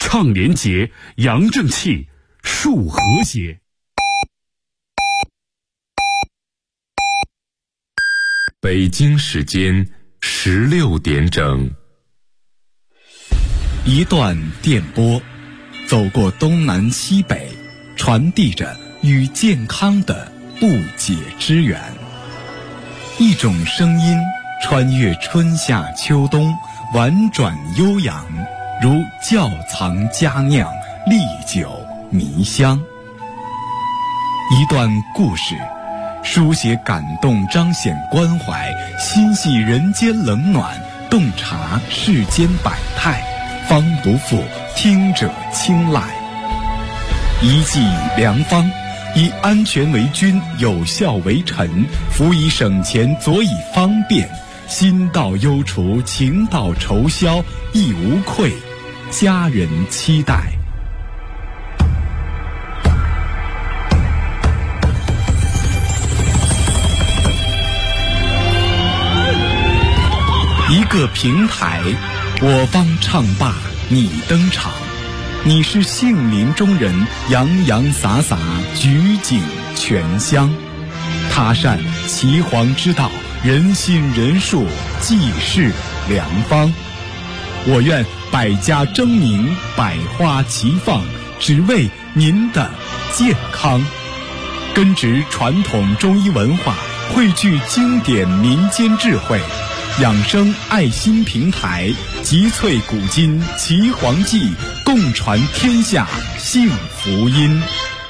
倡廉洁、扬正气、树和谐。 北京时间16点整。 一段电波，走过东南西北，传递着与健康的不解之缘。一种声音穿越春夏秋冬，婉转悠扬，如窖藏佳酿，历久弥香。一段故事，书写感动，彰显关怀，心系人间冷暖，洞察世间百态，方不负听者青睐。一剂良方，以安全为君，有效为臣，辅以省钱，佐以方便，心到忧除，情到愁消，亦无愧，家人期待。一个平台，我方唱罢你登场，你是杏林中人，洋洋洒洒，举景全香。他善岐黄之道，人心人术，济世良方。我愿百家争鸣，百花齐放，只为您的健康。根植传统中医文化，汇聚经典民间智慧，养生爱心平台，集萃古今岐黄记，共传天下幸福音。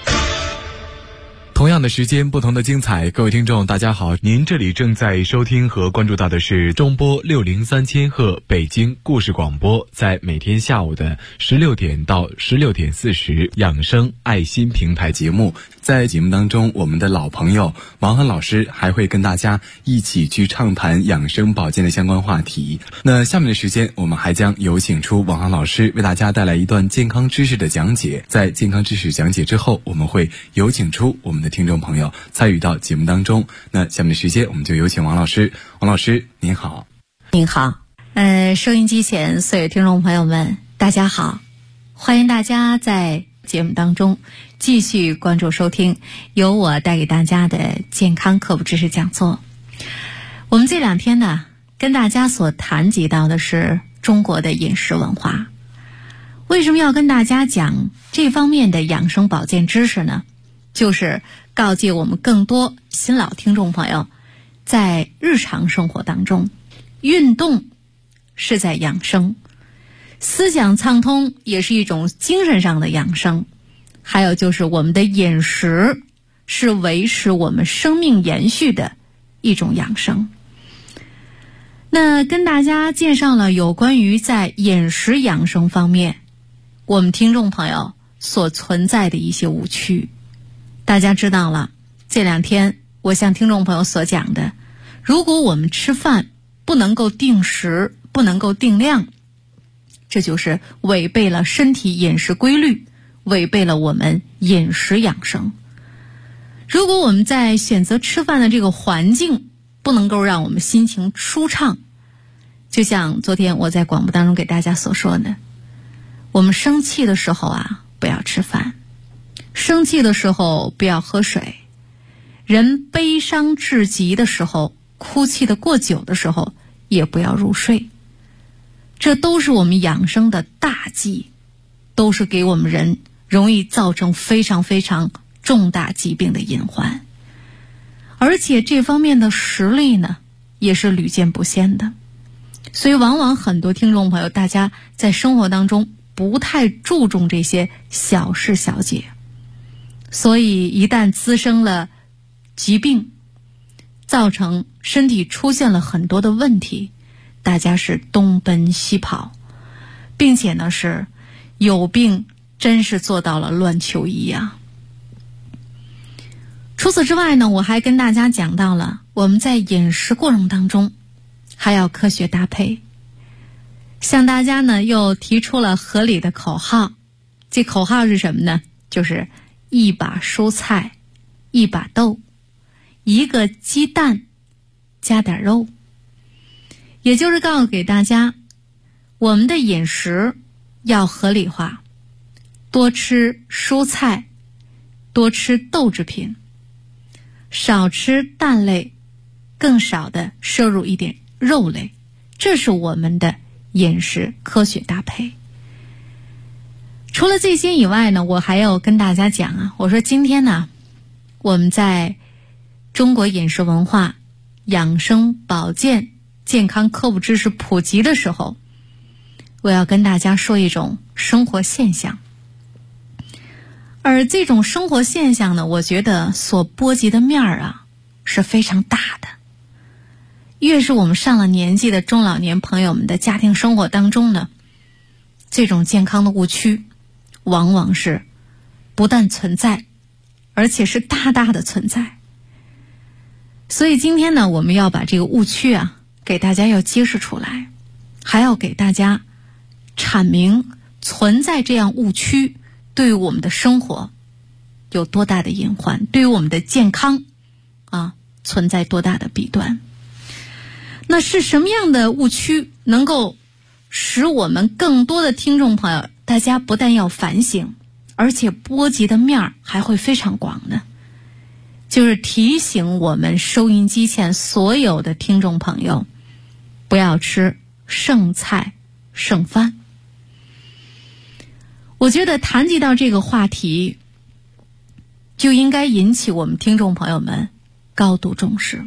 同样的时间，不同的精彩。各位听众大家好，您这里正在收听和关注到的是中波603千赫北京故事广播，在每天下午的16点到16点40养生爱心平台节目。在节目当中，我们的老朋友王涵老师还会跟大家一起去畅谈养生保健的相关话题。那下面的时间，我们还将有请出王涵老师为大家带来一段健康知识的讲解。在健康知识讲解之后，我们会有请出我们的听众朋友参与到节目当中。那下面的时间，我们就有请王老师。王老师您好。 您好。收音机前所有听众朋友们大家好，欢迎大家在节目当中继续关注收听由我带给大家的健康科普知识讲座。我们这两天呢，跟大家所谈及到的是中国的饮食文化。为什么要跟大家讲这方面的养生保健知识呢？就是告诫我们更多新老听众朋友，在日常生活当中，运动是在养生，思想畅通也是一种精神上的养生，还有就是我们的饮食是维持我们生命延续的一种养生。那跟大家介绍了有关于在饮食养生方面我们听众朋友所存在的一些误区。大家知道了，这两天我向听众朋友所讲的，如果我们吃饭不能够定时，不能够定量，这就是违背了身体饮食规律，违背了我们饮食养生。如果我们在选择吃饭的这个环境不能够让我们心情舒畅，就像昨天我在广播当中给大家所说的，我们生气的时候啊，不要吃饭，生气的时候不要喝水，人悲伤至极的时候，哭泣的过久的时候，也不要入睡。这都是我们养生的大忌，都是给我们人容易造成非常非常重大疾病的隐患。而且这方面的实例呢，也是屡见不鲜的。所以往往很多听众朋友，大家在生活当中不太注重这些小事小节，所以一旦滋生了疾病，造成身体出现了很多的问题，大家是东奔西跑，并且呢是有病真是做到了乱求医啊。除此之外呢，我还跟大家讲到了我们在饮食过程当中还要科学搭配，向大家呢又提出了合理的口号。这口号是什么呢？就是一把蔬菜一把豆，一个鸡蛋加点肉。也就是告诉给大家，我们的饮食要合理化， 多吃蔬菜，多吃豆制品，少吃蛋类，更少的摄入一点肉类，这是我们的饮食科学搭配。除了这些以外呢，我还要跟大家讲啊，我说今天呢，我们在中国饮食文化、养生保健、健康科普知识普及的时候，我要跟大家说一种生活现象。而这种生活现象呢，我觉得所波及的面啊是非常大的。越是我们上了年纪的中老年朋友们的家庭生活当中呢，这种健康的误区往往是不但存在，而且是大大的存在。所以今天呢，我们要把这个误区啊给大家要揭示出来，还要给大家阐明存在这样误区对于我们的生活有多大的隐患，对于我们的健康啊存在多大的弊端。那是什么样的误区能够使我们更多的听众朋友，大家不但要反省，而且波及的面还会非常广呢？就是提醒我们收音机前所有的听众朋友，不要吃剩菜剩饭。我觉得谈及到这个话题，就应该引起我们听众朋友们高度重视。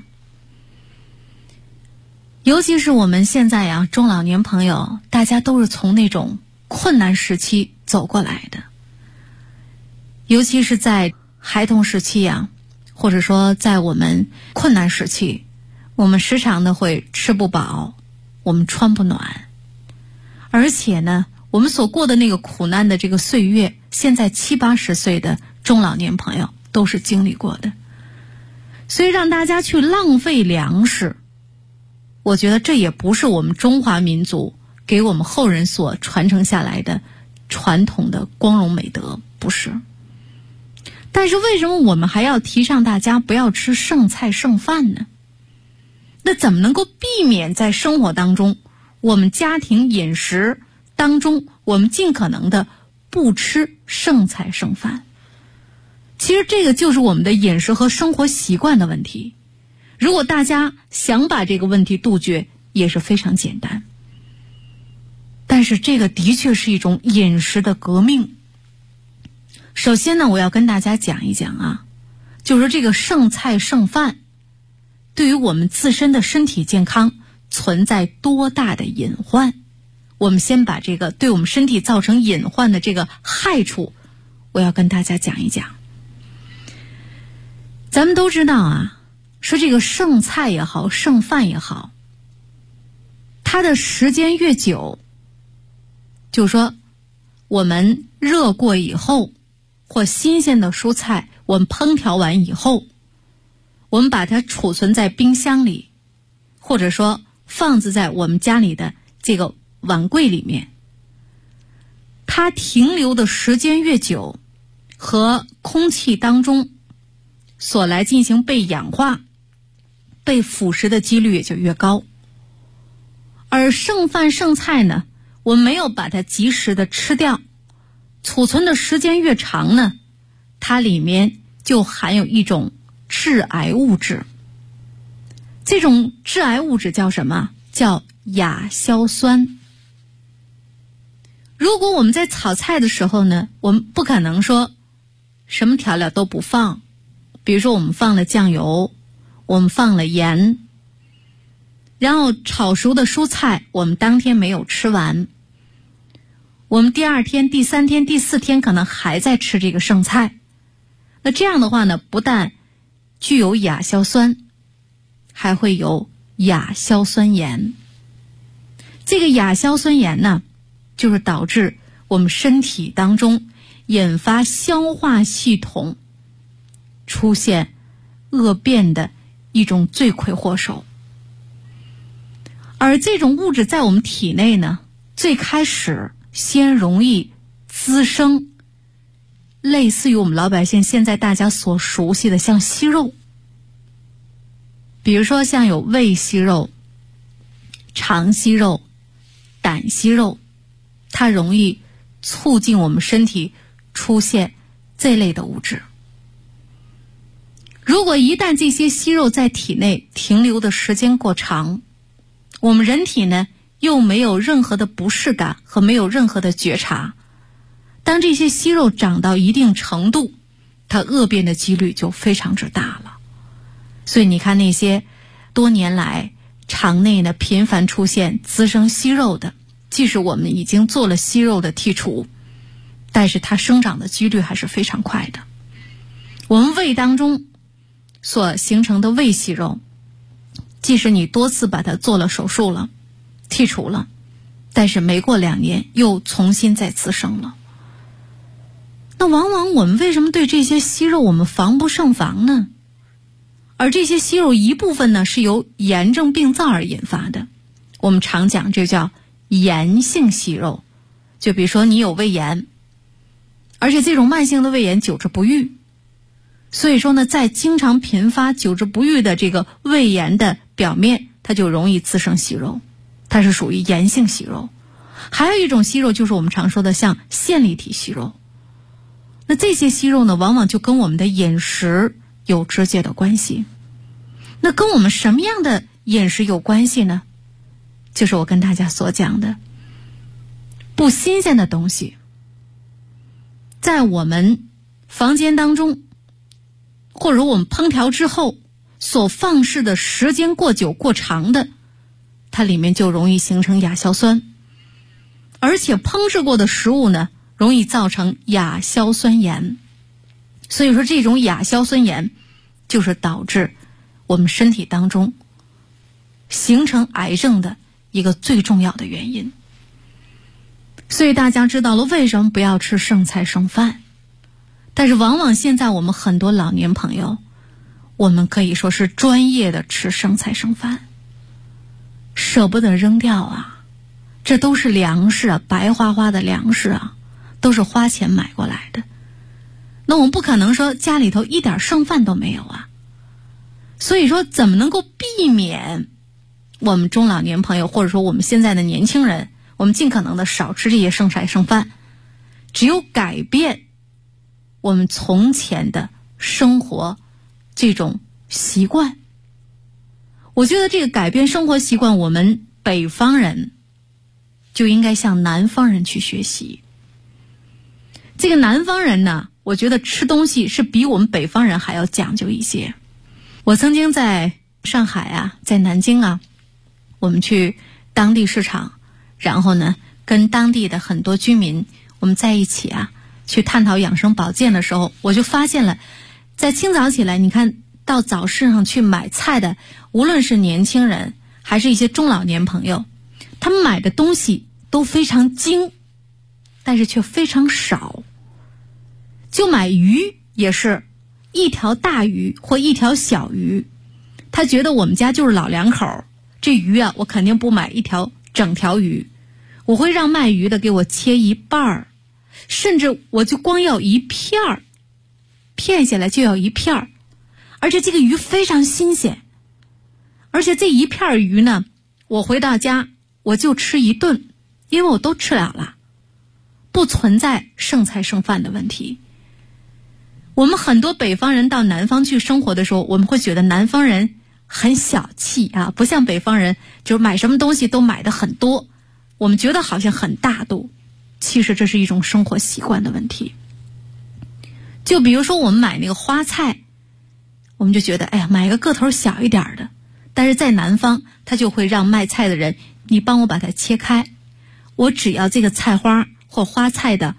尤其是我们现在啊，中老年朋友，大家都是从那种困难时期走过来的。尤其是在孩童时期啊，或者说在我们困难时期，我们时常的会吃不饱，我们穿不暖，而且呢，我们所过的那个苦难的这个岁月，现在70、80岁的中老年朋友都是经历过的。所以让大家去浪费粮食，我觉得这也不是我们中华民族给我们后人所传承下来的传统的光荣美德，不是。但是为什么我们还要提倡大家不要吃剩菜剩饭呢？那怎么能够避免在生活当中，我们家庭饮食当中，我们尽可能的不吃剩菜剩饭？其实这个就是我们的饮食和生活习惯的问题。如果大家想把这个问题杜绝，也是非常简单。但是这个的确是一种饮食的革命。首先呢，我要跟大家讲一讲啊，就是这个剩菜剩饭对于我们自身的身体健康存在多大的隐患。我们先把这个对我们身体造成隐患的这个害处，我要跟大家讲一讲。咱们都知道啊，说这个剩菜也好，剩饭也好，它的时间越久，就是说我们热过以后，或新鲜的蔬菜我们烹调完以后，我们把它储存在冰箱里，或者说放置在我们家里的这个碗柜里面，它停留的时间越久，和空气当中所来进行被氧化、被腐蚀的几率也就越高。而剩饭剩菜呢，我们没有把它及时的吃掉，储存的时间越长呢，它里面就含有一种致癌物质。这种致癌物质叫什么？叫亚硝酸。如果我们在炒菜的时候呢，我们不可能说什么调料都不放，比如说我们放了酱油，我们放了盐，然后炒熟的蔬菜我们当天没有吃完，我们第2天、第3天、第4天可能还在吃这个剩菜。那这样的话呢，不但具有亚硝酸，还会有亚硝酸盐。这个亚硝酸盐呢，就是导致我们身体当中引发消化系统出现恶变的一种罪魁祸首。而这种物质在我们体内呢，最开始先容易滋生类似于我们老百姓现在大家所熟悉的像息肉，比如说像有胃息肉、肠息肉、胆息肉，它容易促进我们身体出现这类的物质。如果一旦这些息肉在体内停留的时间过长，我们人体呢又没有任何的不适感和没有任何的觉察，当这些息肉长到一定程度，它恶变的几率就非常之大了。所以你看那些多年来肠内呢频繁出现滋生息肉的，即使我们已经做了息肉的剔除，但是它生长的几率还是非常快的。我们胃当中所形成的胃息肉，即使你多次把它做了手术了，剔除了，但是没过2年又重新再滋生了。那往往我们为什么对这些息肉我们防不胜防呢？而这些息肉一部分呢是由炎症病灶而引发的，我们常讲这叫炎性息肉。就比如说你有胃炎，而且这种慢性的胃炎久治不愈，所以说呢在经常频发久治不愈的这个胃炎的表面，它就容易滋生息肉，它是属于炎性息肉。还有一种息肉就是我们常说的像线粒体息肉，那这些息肉呢往往就跟我们的饮食有直接的关系。那跟我们什么样的饮食有关系呢？就是我跟大家所讲的不新鲜的东西，在我们房间当中或者我们烹调之后所放置的时间过久过长的，它里面就容易形成亚硝酸，而且烹制过的食物呢容易造成亚硝酸盐。所以说这种亚硝酸盐就是导致我们身体当中形成癌症的一个最重要的原因。所以大家知道了为什么不要吃剩菜剩饭，但是往往现在我们很多老年朋友，我们可以说是专业的吃剩菜剩饭，舍不得扔掉啊，这都是粮食啊，白花花的粮食啊，都是花钱买过来的。那我们不可能说家里头一点剩饭都没有啊。所以说怎么能够避免我们中老年朋友或者说我们现在的年轻人，我们尽可能的少吃这些剩菜剩饭，只有改变我们从前的生活这种习惯。我觉得这个改变生活习惯，我们北方人就应该向南方人去学习。这个南方人呢，我觉得吃东西是比我们北方人还要讲究一些。我曾经在上海啊，在南京啊，我们去当地市场，然后呢跟当地的很多居民我们在一起啊去探讨养生保健的时候，我就发现了，在清早起来你看到早市上去买菜的，无论是年轻人还是一些中老年朋友，他们买的东西都非常精，但是却非常少。就买鱼也是一条大鱼或一条小鱼，他觉得我们家就是老两口，这鱼啊我肯定不买一条整条鱼，我会让卖鱼的给我切一半儿，甚至我就光要一片儿，片下来就要一片儿，而且这个鱼非常新鲜，而且这一片鱼呢，我回到家我就吃一顿，因为我都吃了，不存在剩菜剩饭的问题。我们很多北方人到南方去生活的时候，我们会觉得南方人很小气啊，不像北方人就是买什么东西都买的很多，我们觉得好像很大度，其实这是一种生活习惯的问题。就比如说我们买那个花菜，我们就觉得哎呀买个个头小一点的，但是在南方他就会让卖菜的人，你帮我把它切开，我只要这个菜花或花菜的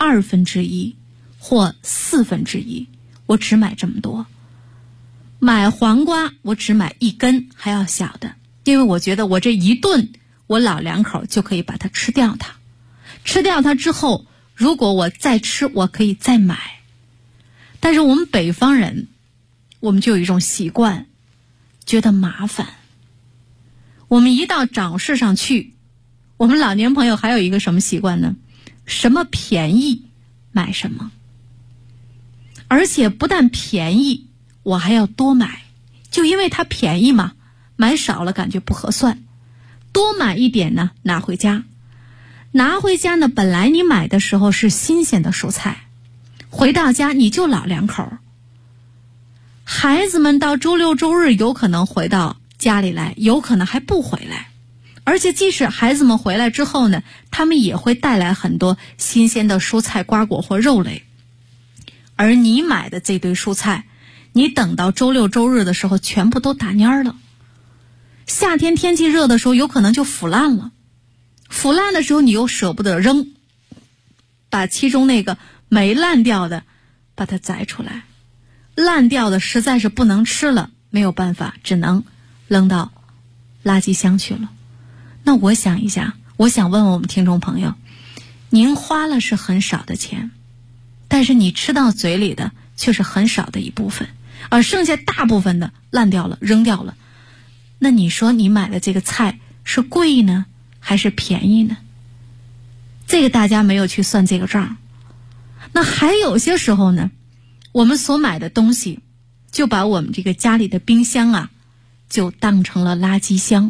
1/2或1/4，我只买这么多。买黄瓜我只买1根还要小的，因为我觉得我这一顿我老两口就可以把它吃掉它，吃掉它之后如果我再吃我可以再买。但是我们北方人我们就有一种习惯，觉得麻烦，我们一到早市上去，我们老年朋友还有一个什么习惯呢？什么便宜买什么，而且不但便宜我还要多买，就因为它便宜嘛，买少了感觉不合算，多买一点呢拿回家。拿回家呢，本来你买的时候是新鲜的蔬菜， 回到家你就老两口，孩子们到周六周日有可能回到家里来，有可能还不回来。而且即使孩子们回来之后呢，他们也会带来很多新鲜的蔬菜、瓜果或肉类。而你买的这堆蔬菜，你等到周六周日的时候全部都打蔫了。夏天天气热的时候有可能就腐烂了，腐烂的时候你又舍不得扔，把其中那个没烂掉的把它摘出来，烂掉的实在是不能吃了，没有办法，只能扔到垃圾箱去了。那我想一下，我想问问我们听众朋友，您花了是很少的钱，但是你吃到嘴里的却是很少的一部分，而剩下大部分的烂掉了，扔掉了。那你说你买的这个菜是贵呢还是便宜呢？这个大家没有去算这个账。那还有些时候呢，我们所买的东西就把我们这个家里的冰箱啊就当成了垃圾箱，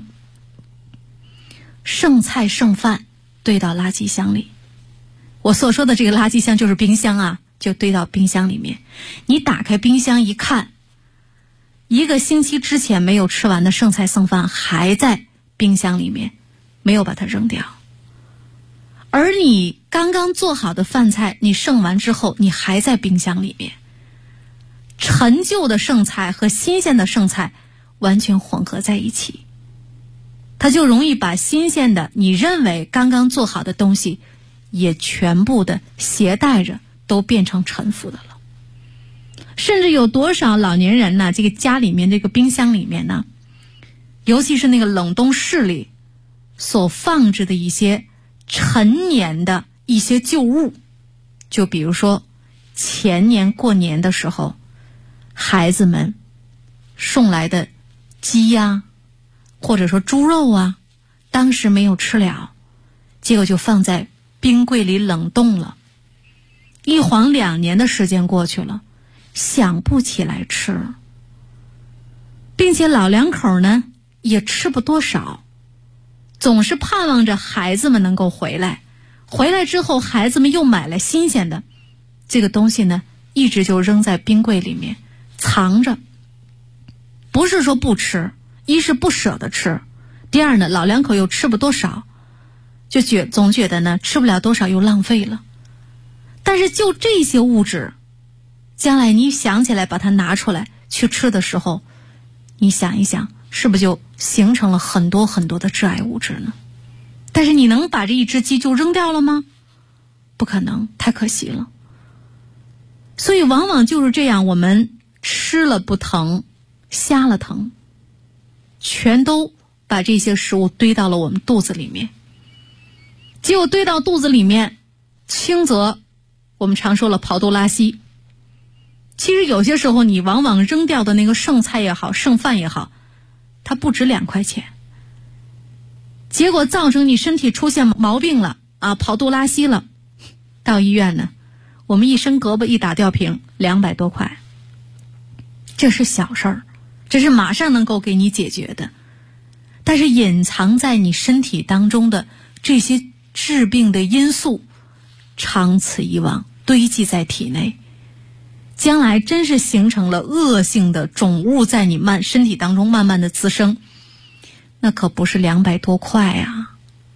剩菜剩饭堆到垃圾箱里。我所说的这个垃圾箱就是冰箱啊，就堆到冰箱里面。你打开冰箱一看，一个星期之前没有吃完的剩菜剩饭还在冰箱里面，没有把它扔掉。而你刚刚做好的饭菜，你剩完之后你还在冰箱里面。陈旧的剩菜和新鲜的剩菜完全混合在一起，它就容易把新鲜的你认为刚刚做好的东西也全部的携带着都变成陈腐的了。甚至有多少老年人呢，这个家里面这个冰箱里面呢，尤其是那个冷冻室里所放置的一些陈年的一些旧物，就比如说前年过年的时候孩子们送来的鸡呀，或者说猪肉啊，当时没有吃了，结果就放在冰柜里冷冻了，一晃2年的时间过去了，想不起来吃，并且老两口呢也吃不多少，总是盼望着孩子们能够回来，回来之后孩子们又买了新鲜的，这个东西呢一直就扔在冰柜里面藏着。不是说不吃，一是不舍得吃，第二呢老两口又吃不多少，就总觉得呢吃不了多少又浪费了。但是就这些物质，将来你想起来把它拿出来去吃的时候，你想一想，是不是就形成了很多很多的致癌物质呢？但是你能把这一只鸡就扔掉了吗？不可能，太可惜了。所以往往就是这样，我们吃了不疼，瞎了疼，全都把这些食物堆到了我们肚子里面。结果堆到肚子里面，轻则我们常说了跑肚拉稀。其实有些时候你往往扔掉的那个剩菜也好，剩饭也好，它不值2块钱，结果造成你身体出现毛病了啊，跑肚拉稀了，到医院呢，我们一伸胳膊一打吊瓶200多块，这是小事儿，这是马上能够给你解决的。但是隐藏在你身体当中的这些致病的因素，长此以往堆积在体内，将来真是形成了恶性的肿物在你身体当中慢慢的滋生，那可不是200多块啊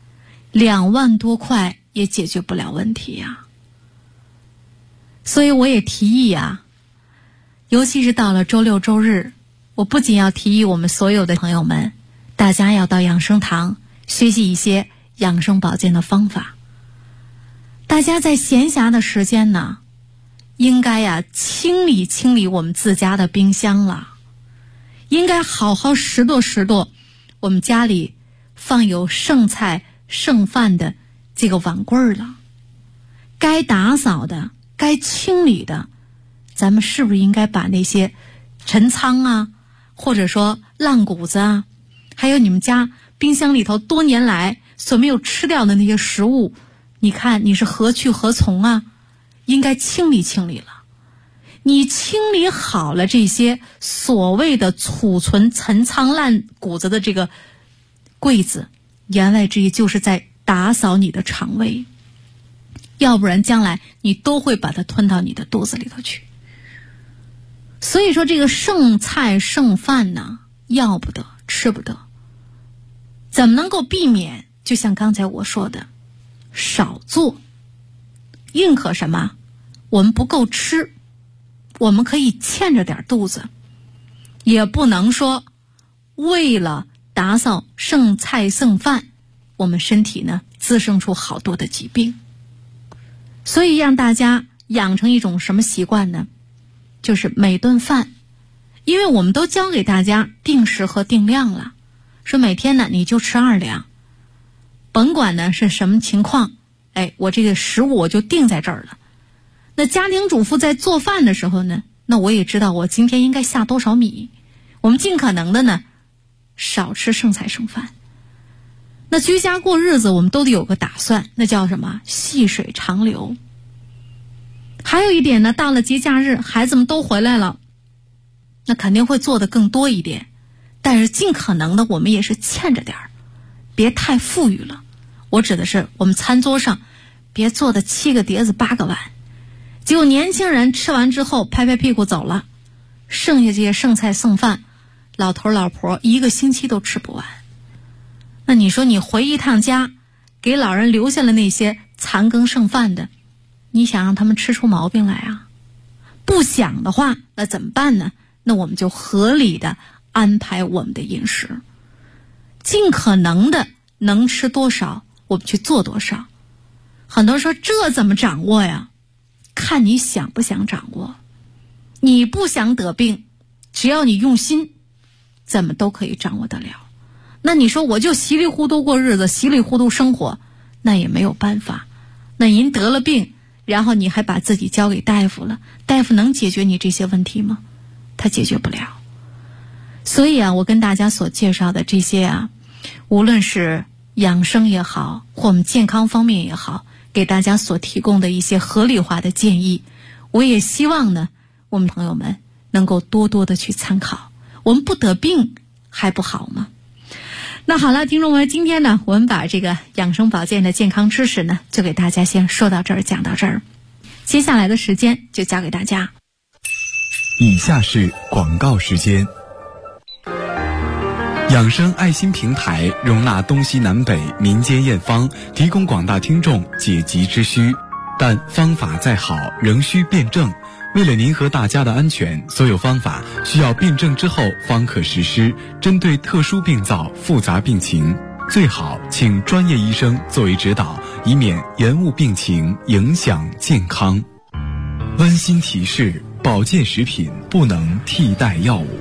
，2万多块也解决不了问题呀。所以我也提议啊，尤其是到了周六周日，我不仅要提议我们所有的朋友们，大家要到养生堂学习一些养生保健的方法。大家在闲暇的时间呢，应该呀清理清理我们自家的冰箱了，应该好好拾掇我们家里放有剩菜剩饭的这个碗柜了。该打扫的，该清理的，咱们是不是应该把那些陈仓啊，或者说烂谷子啊，还有你们家冰箱里头多年来所没有吃掉的那些食物，你看你是何去何从啊？应该清理清理了。你清理好了这些所谓的储存陈仓烂谷子的这个柜子，言外之意就是在打扫你的肠胃。 要不然将来你都会把它吞到你的肚子里头去。所以说这个剩菜剩饭呢，要不得吃不得，怎么能够避免？就像刚才我说的，少做。宁可什么？我们不够吃，我们可以欠着点肚子，也不能说为了打扫剩菜剩饭，我们身体呢滋生出好多的疾病。所以让大家养成一种什么习惯呢？就是每顿饭，因为我们都教给大家定时和定量了，说每天呢你就吃2两，甭管呢是什么情况，我这个食物我就定在这儿了。那家庭主妇在做饭的时候呢，那我也知道我今天应该下多少米，我们尽可能的呢少吃剩菜剩饭。那居家过日子我们都得有个打算，那叫什么？细水长流。还有一点呢，到了节假日孩子们都回来了，那肯定会做的更多一点，但是尽可能的我们也是欠着点儿，别太富裕了。我指的是我们餐桌上别做的7个碟子8个碗，结果年轻人吃完之后拍拍屁股走了，剩下这些剩菜剩饭，老头老婆1个星期都吃不完。那你说你回一趟家，给老人留下了那些残羹剩饭的，你想让他们吃出毛病来啊？不想的话，那怎么办呢？那我们就合理的安排我们的饮食，尽可能的能吃多少我们去做多少。很多人说这怎么掌握呀？看你想不想掌握。你不想得病，只要你用心，怎么都可以掌握得了。那你说我就稀里糊涂过日子，稀里糊涂生活，那也没有办法。那您得了病，然后你还把自己交给大夫了，大夫能解决你这些问题吗？他解决不了。所以啊，我跟大家所介绍的这些啊，无论是养生也好，或我们健康方面也好，给大家所提供的一些合理化的建议，我也希望呢，我们朋友们能够多多的去参考。我们不得病还不好吗？那好了，听众们，今天呢，我们把这个养生保健的健康知识呢，就给大家先说到这儿，讲到这儿。接下来的时间就交给大家。 以下是广告时间。养生爱心平台容纳东西南北民间验方，提供广大听众解急之需，但方法再好仍需辩证。为了您和大家的安全，所有方法需要辩证之后方可实施。针对特殊病灶、复杂病情，最好请专业医生作为指导，以免延误病情，影响健康。温馨提示：保健食品不能替代药物。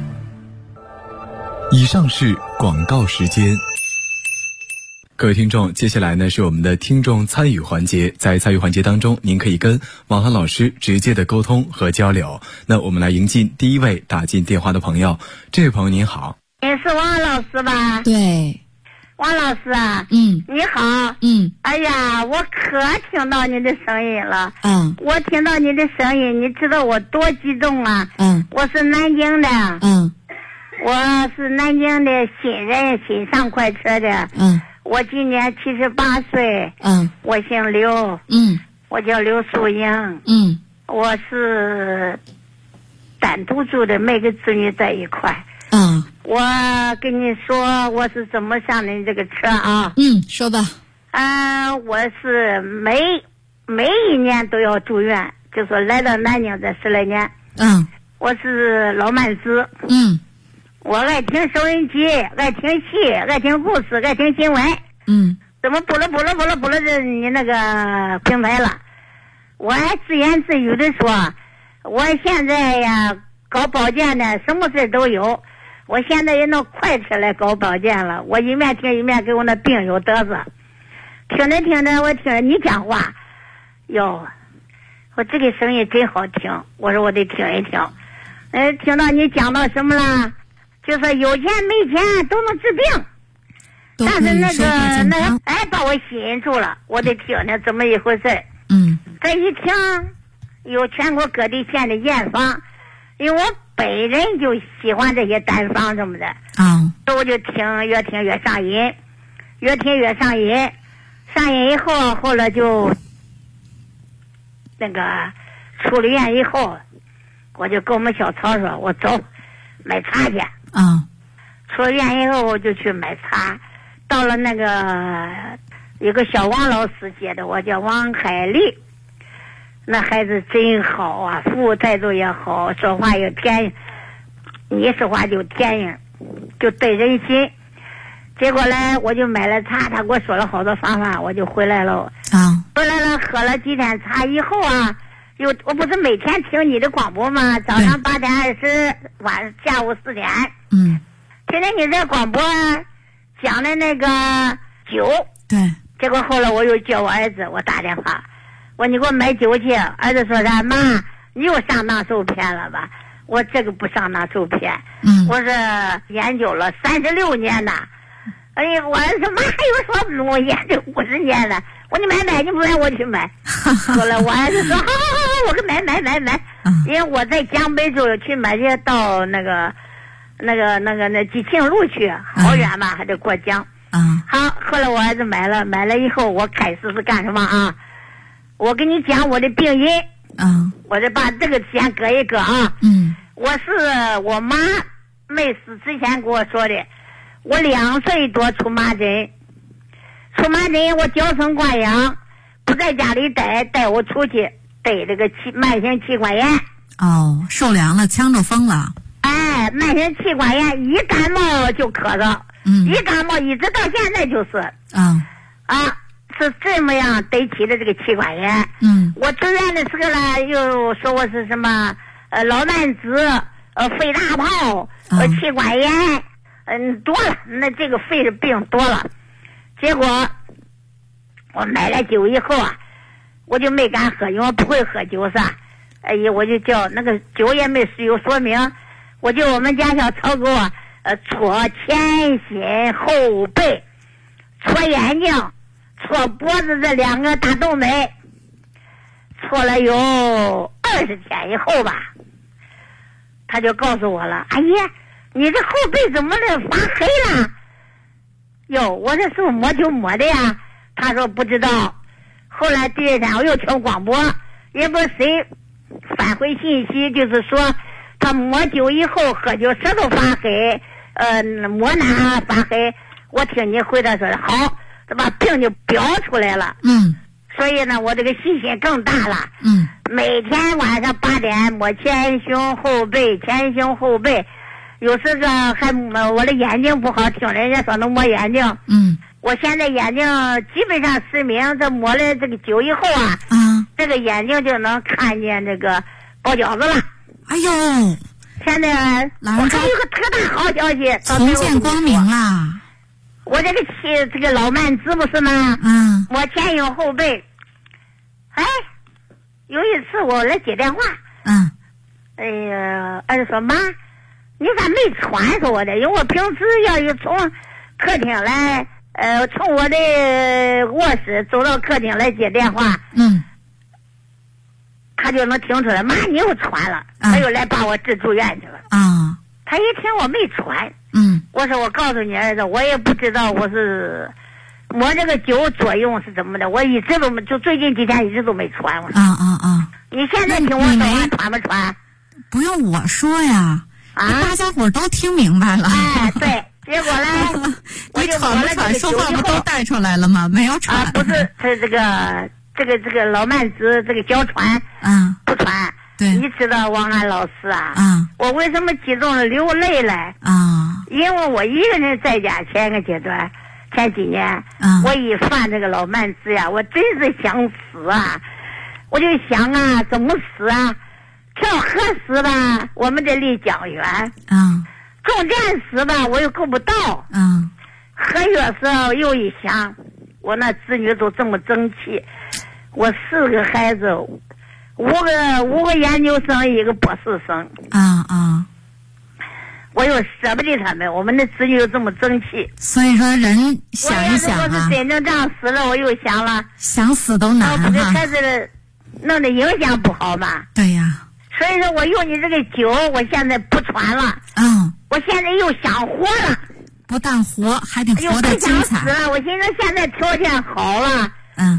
以上是广告时间。各位听众，接下来呢是我们的听众参与环节。在参与环节当中，您可以跟王涵老师直接的沟通和交流。那我们来迎进第一位打进电话的朋友。这位朋友您好。 你是王老师吧？ 对， 王老师啊，你好。哎呀，我可听到你的声音了。我听到你的声音，你知道我多激动啊。我是南京的。我是南京的新人，新上快车的。我今年78岁。我姓刘。我叫刘素英。我是单独住的，没跟子女在一块。我跟你说我是怎么上的这个车啊。 说吧。 我是每一年都要住院，就说来到南京这10来年。我是老慢子。我爱听收音机，爱听戏，爱听故事，爱听新闻。怎么补了这你那个平台了？我还自言自语的说，我现在呀搞保健的，什么事都有。我现在也弄快车来搞保健了，我一面听一面给我那病友嘚瑟。听着听着，我听着你讲话，哟，我这个声音真好听。我说我得听一听。听到你讲到什么了？就说有钱没钱都能治病，但是那个把我吸引住了，我得听听怎么一回事。这一听有全国各地县的验房，因为我本人就喜欢这些单方什么的。所以我就听，越听越上瘾，越听越上瘾。上瘾以后，后来就那个出了院以后，我就跟我们小曹说，我走买茶去。出了院以后我就去买茶，到了那个有个小王老师接的，我叫王海丽。那孩子真好啊，服务态度也好，说话也甜，你说话就甜呀，就对人心。结果呢，我就买了茶，他给我说了好多方法，我就回来了。回来了，喝了几天茶以后啊，我不是每天听你的广播吗？早上8点20，下午4点。听听你这广播讲的那个酒。 对。 结果后来我又叫我儿子，我打电话。我你给我买酒去，儿子说啥？妈，你又上当受骗了吧？我这个不上当受骗，我是研究了36年呐。哎呀，我儿子说妈，还有说我研究50年了。我说你买，你不买我去买。后来我儿子说好，我给买。因为我在江北州去买去，到那吉庆路去，好远嘛，还得过江。好，后来我儿子买了以后，我开始是干什么啊？我跟你讲我的病因，我得把这个先搁一搁啊。我是我妈没死之前跟我说的，我2岁多出麻疹，我娇生惯养，不在家里带我出去得这个慢性气管炎。 受凉了，呛着风了。 慢性气管炎，一感冒就咳嗽，一感冒一直到现在就是，是这么样得起的这个气管炎。我住院的时候呢，又说我是什么老慢支，肺大泡，气管炎，多了，那这个肺的病多了。结果我买了酒以后啊，我就没敢喝，因为我不会喝酒噻。我就叫那个酒也没有说明，我就我们家小曹给我搓前心后背，搓眼睛，搓脖子这2个大动脉，搓了有20天以后吧，他就告诉我了，阿姨，你这后背怎么的发黑了？哟，我这是不是摸酒摸的呀？他说不知道。后来第2天我又听广播，也不知谁返回信息，就是说他摸酒以后喝酒舌头发黑，摸哪发黑。我听你回答说的好，这把病就标出来了。所以呢，我这个信心更大了。每天晚上8点摸前胸后背，有时候还我的眼睛不好，听人家说能摸眼睛。我现在眼睛基本上失明，这摸了这个酒以后啊，这个眼睛就能看见这个包饺子了。 哎呦， 现在我还有个特大好消息， 重见光明啦！ 我这个老慢支不是吗？摸前胸后背。有一次我来接电话，儿子说妈，你咋没传说我的？因为我平时要有从客厅来，从我的卧室走到客厅来接电话，他就能听出来，妈你又传了，他又来把我治住院去了。他一听我没传，我说我告诉你儿子，我也不知道我是摸这个酒作用是怎么的，我一直都没，就最近几天一直都没传。我说你现在听我说话传不传？ 不用我说呀，大家伙都听明白了。 对，结果呢， 你传不传？说话不都带出来了吗？没有传。 不是，他这个老慢支这个脚传，不传。对，你知道王安老师啊？我为什么激动的流泪了？因为我一个人在家前几年，我一犯这个老慢支呀，我真是想死啊！我就想啊，怎么死啊？跳河死吧，我们这离江远；中箭死吧，我又够不到。喝药时候又一想，我那子女都这么争气，我4个孩子，5个研究生，1个博士生。我又舍不得他们，我们的子女又这么争气。 所以说，人想一想啊， 我要是真正这样死了，我又想了， 想死都难不对孩子弄得影响不好嘛。 对呀。 所以说我用你这个酒，我现在不传了。我现在又想活了。不但活，还得活得精彩。我寻思现在条件好了。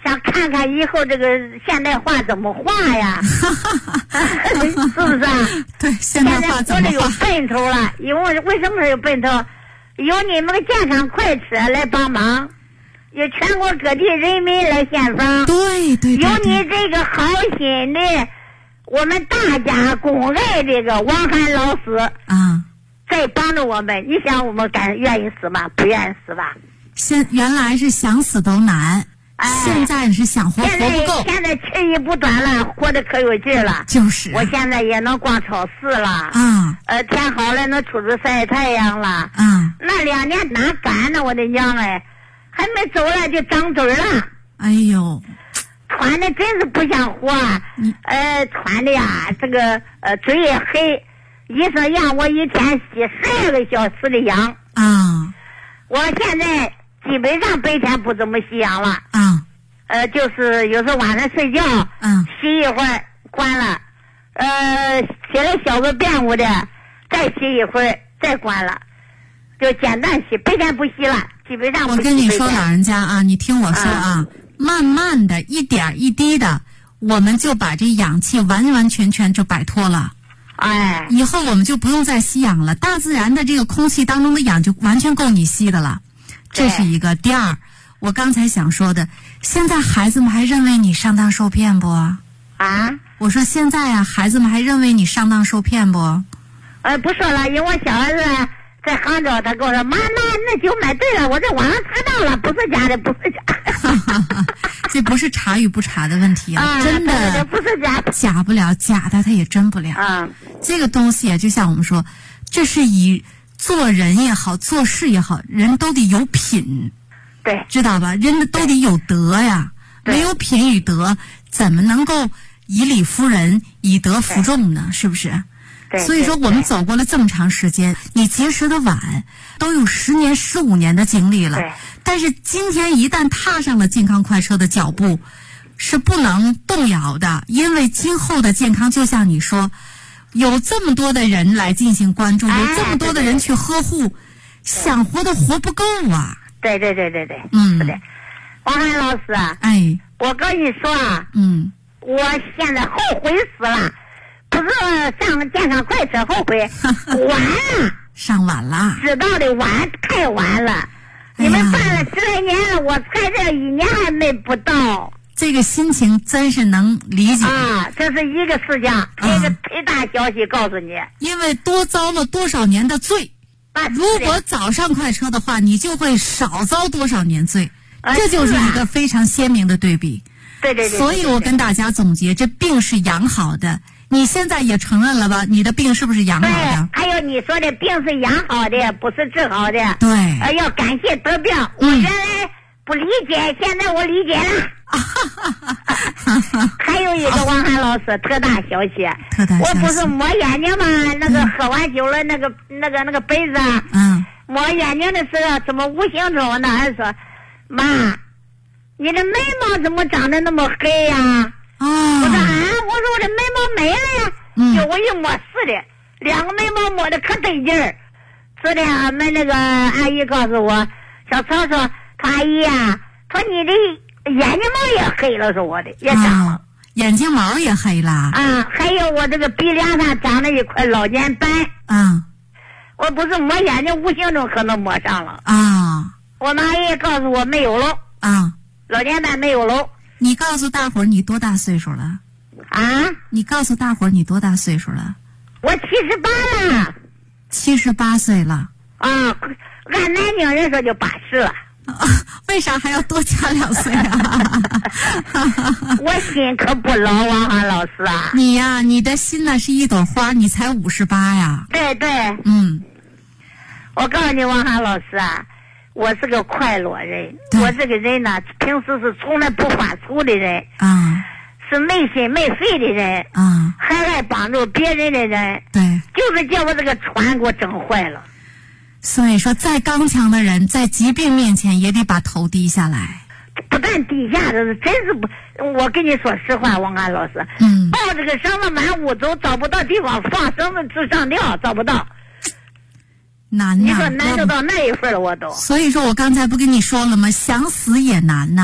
想看看以后这个现代化怎么画呀？是不是啊？ 对，现代化怎么画？ 现在有奔头了，因为为什么有奔头？有你们健康快车来帮忙，有全国各地人民来献房。 对， 有你这个好心的，我们大家公爱这个王涵老师啊， 在帮着我们。你想我们愿意死吗？不愿意死吧？ 原来是想死都难，现在是想活不够。 现在吃一不短了，活得可有劲了。 就是， 我现在也能逛超市了啊， 天好了能出去晒太阳了啊。 那2年哪干呢？我的娘哎，还没走了就长嘴了。 哎呦， 穿的真是不像话。穿的呀，这个嘴也黑。医生让我一天洗12个小时的氧啊。 我现在基本上白天不怎么洗氧了啊。 就是有时候晚上睡觉，洗一会儿关了，起来小个便污的，再洗一会儿再关了，就简单洗，白天不洗了，基本上不洗。 我跟你说，老人家啊，你听我说啊，慢慢的一点一滴的，我们就把这氧气完完全全就摆脱了。 哎， 以后我们就不用再吸氧了，大自然的这个空气当中的氧就完全够你吸的了。这是一个。第二，我刚才想说的，现在孩子们还认为你上当受骗不？啊？我说现在啊，孩子们还认为你上当受骗不？ 不说了，因为我小儿子在杭州，他跟我说：“妈妈，那酒买对了。”我在网上查到了，不是假的，不是假的。 这不是查与不查的问题啊，真的对不是假的， 假不了，假的他也真不了。这个东西啊，就像我们说，这是以做人也好，做事也好，人都得有品， 对， 知道吧？人都得有德呀，没有品与德，怎么能够以理服人，以德服众呢？是不是？所以说我们走过了这么长时间，你结识的晚，都有10年、15年的经历了。但是今天一旦踏上了健康快车的脚步，是不能动摇的，因为今后的健康，就像你说，有这么多的人来进行关注，有这么多的人去呵护，想活都活不够啊。 对，是的。王涵老师啊，我跟你说啊，我现在后悔死了。不是上健康快车后悔，晚了， 上晚了， 知道的晚，太晚了。你们办了10来年了，我才这1年还没不到。 这个心情真是能理解啊！这是一个事情，一个忒大消息告诉你。 因为多遭了多少年的罪，如果早上快车的话，你就会少遭多少年罪。这就是一个非常鲜明的对比。 对。 所以我跟大家总结，这病是养好的。你现在也承认了吧？你的病是不是养好的？ 还有你说的病是养好的，不是治好的。 对。 要感谢得病。我原来不理解，现在我理解了。还有一个王涵老师特大消息，我不是抹眼睛吗？那个喝完酒了，那个杯子，抹眼睛的时候怎么无形中呢？还说妈，你的眉毛怎么长得那么黑呀？我说我的眉毛没了呀，就我一摸是的，2个眉毛摸的可得劲儿。昨天俺们那个阿姨告诉我，小曹说，阿姨呀，说你的眼睛毛也黑了，说我的也长了， 眼睛毛也黑了还有我这个鼻梁上长了一块老年斑我不是抹眼睛无形中可能抹上了我妈也告诉我没有了老年斑没有了。 你告诉大伙儿你多大岁数了？你告诉大伙儿你多大岁数了？ 我78了。 78岁了。 按南京人说就80了。 为啥还要多加2岁啊？ 我心可不老，王涵老师啊。 你呀，你的心呢是一朵花，你才58呀。 对。我告诉你，王涵老师啊。我是个快乐人，我这个人呢，平时是从来不发愁的人是没心没肺的人还爱帮助别人的人， 对， 就是叫我这个船给我整坏了。 所以说，再刚强的人，在疾病面前也得把头低下来。 不但低下，这是真是不，我跟你说实话，王涵老师，抱这个绳子满屋走，找不到地方放绳子直上吊，找不到。 难呐！ 你说难就到那一份了，我都。 所以说我刚才不跟你说了吗？想死也难呐！